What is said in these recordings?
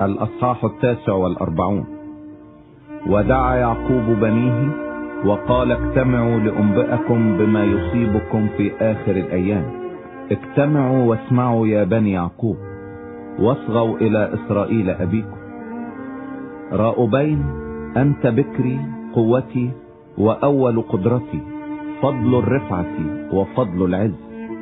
الأصحاح 49. ودعا يعقوب بنيه وقال: اجتمعوا لأنبئكم بما يصيبكم في آخر الأيام. اجتمعوا واسمعوا يا بني يعقوب، واصغوا إلى إسرائيل أبيكم. راؤبين، أنت بكري، قوتي وأول قدرتي، فضل الرفعة وفضل العز.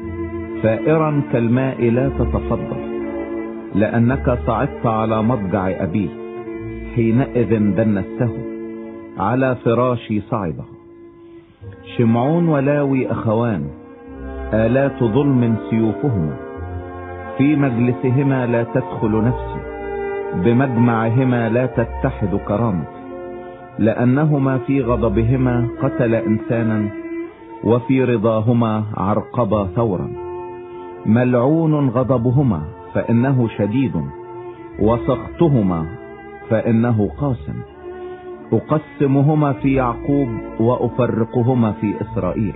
فائرا كالماء لا تتفضل، لأنك صعدت على مضجع أبيه، حينئذ دنسته على فراشي صعده. شمعون ولاوي أخوان، آلات ظلم سيوفهما، في مجلسهما لا تدخل نفسي، بمجمعهما لا تتحد كرامتي، لأنهما في غضبهما قتل إنسانا، وفي رضاهما عرقبا ثورا. ملعون غضبهما فإنه شديد، وسخطهما فإنه قاسم. أقسمهما في يعقوب وأفرقهما في إسرائيل.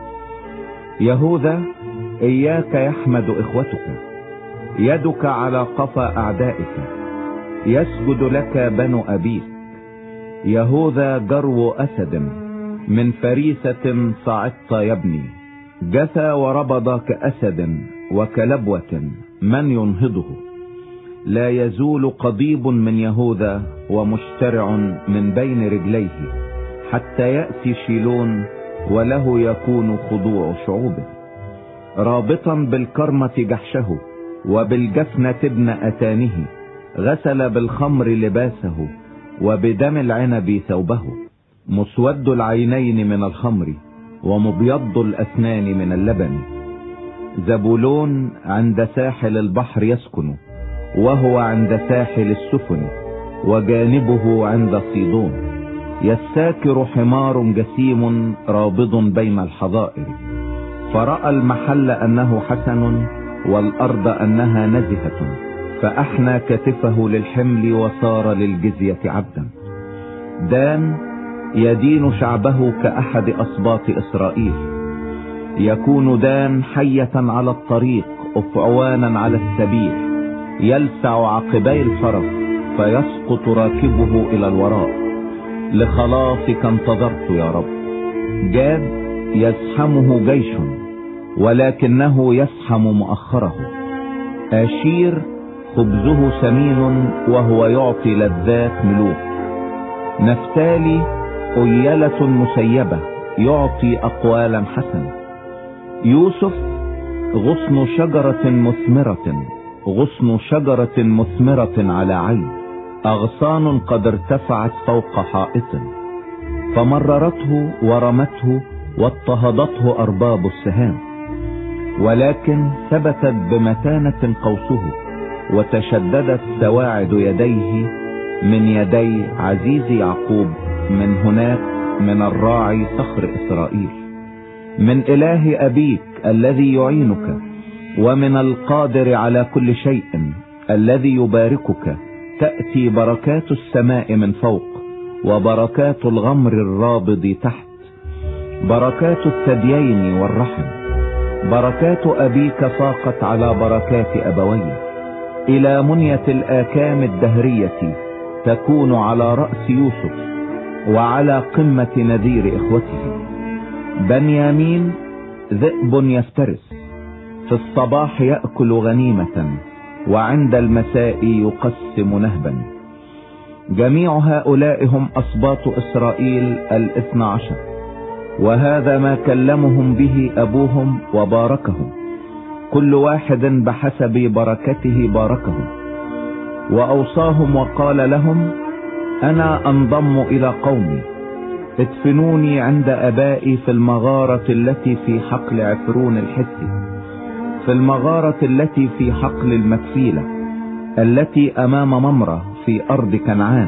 يهوذا، إياك يحمد إخوتك، يدك على قفا أعدائك، يسجد لك بنو أبيك. يهوذا جرو أسد، من فريسة صعدت يبني، جثى وربض كأسد وكلبوة، من ينهضه؟ لا يزول قضيب من يهوذا ومشترع من بين رجليه، حتى يأتي شيلون، وله يكون خضوع شعوبه. رابطا بالكرمة جحشه، وبالجفنة ابن أتانه، غسل بالخمر لباسه، وبدم العنب ثوبه. مسود العينين من الخمر، ومبيض الأسنان من اللبن. زبولون عند ساحل البحر يسكن، وهو عند ساحل السفن، وجانبه عند صيدون. يستاكر حمار جسيم رابض بين الحظائر. فرأى المحل أنه حسن، والأرض أنها نزهة، فأحنى كتفه للحمل، وصار للجزية عبدا. دان يدين شعبه كأحد أصباط إسرائيل. يكون دان حية على الطريق، أفعوانا على السبيل، يلسع عقبي الفرس، فيسقط راكبه إلى الوراء. لخلاصك انتظرت يا رب. جاد يزحمه جيش، ولكنه يزحم مؤخره. آشير خبزه سمين، وهو يعطي لذات ملوك. نفتالي أيلة مسيبة، يعطي أقوالا حسنة. يوسف غصن شجرة مثمرة، غصن شجرة مثمرة على عين، أغصان قد ارتفعت فوق حائط. فمررته ورمته، واضطهدته أرباب السهام. ولكن ثبتت بمتانة قوسه، وتشددت سواعد يديه من يدي عزيز يعقوب. من هناك، من الراعي صخر إسرائيل، من إله أبيك الذي يعينك، ومن القادر على كل شيء الذي يباركك. تأتي بركات السماء من فوق، وبركات الغمر الرابض تحت، بركات الثديين والرحم. بركات أبيك فاقت على بركات أبويه. إلى منية الآكام الدهرية تكون على رأس يوسف، وعلى قمة نذير إخوته. بنيامين ذئب يفترس، في الصباح يأكل غنيمة، وعند المساء يقسم نهبا. جميع هؤلاء هم أصباط إسرائيل 12، وهذا ما كلمهم به أبوهم وباركهم، كل واحد بحسب بركته باركهم. وأوصاهم وقال لهم: أنا أنضم إلى قومي، ادفنوني عند أبائي في المغارة التي في حقل عفرون الحثي، في المغارة التي في حقل المكفيلة، التي أمام ممرة في أرض كنعان،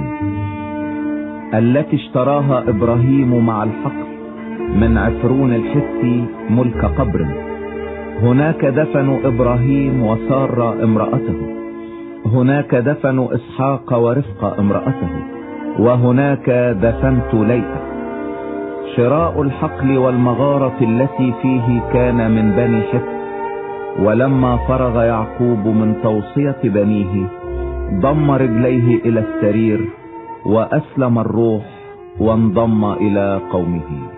التي اشتراها إبراهيم مع الحقل من عفرون الحثي ملك قبر. هناك دفنوا إبراهيم وسارة امرأته، هناك دفنوا إسحاق ورفقة امرأته، وهناك دفنت ليئة. شراء الحقل والمغارة التي فيه كان من بني حث. ولما فرغ يعقوب من توصية بنيه، ضم رجليه إلى السرير وأسلم الروح وانضم إلى قومه.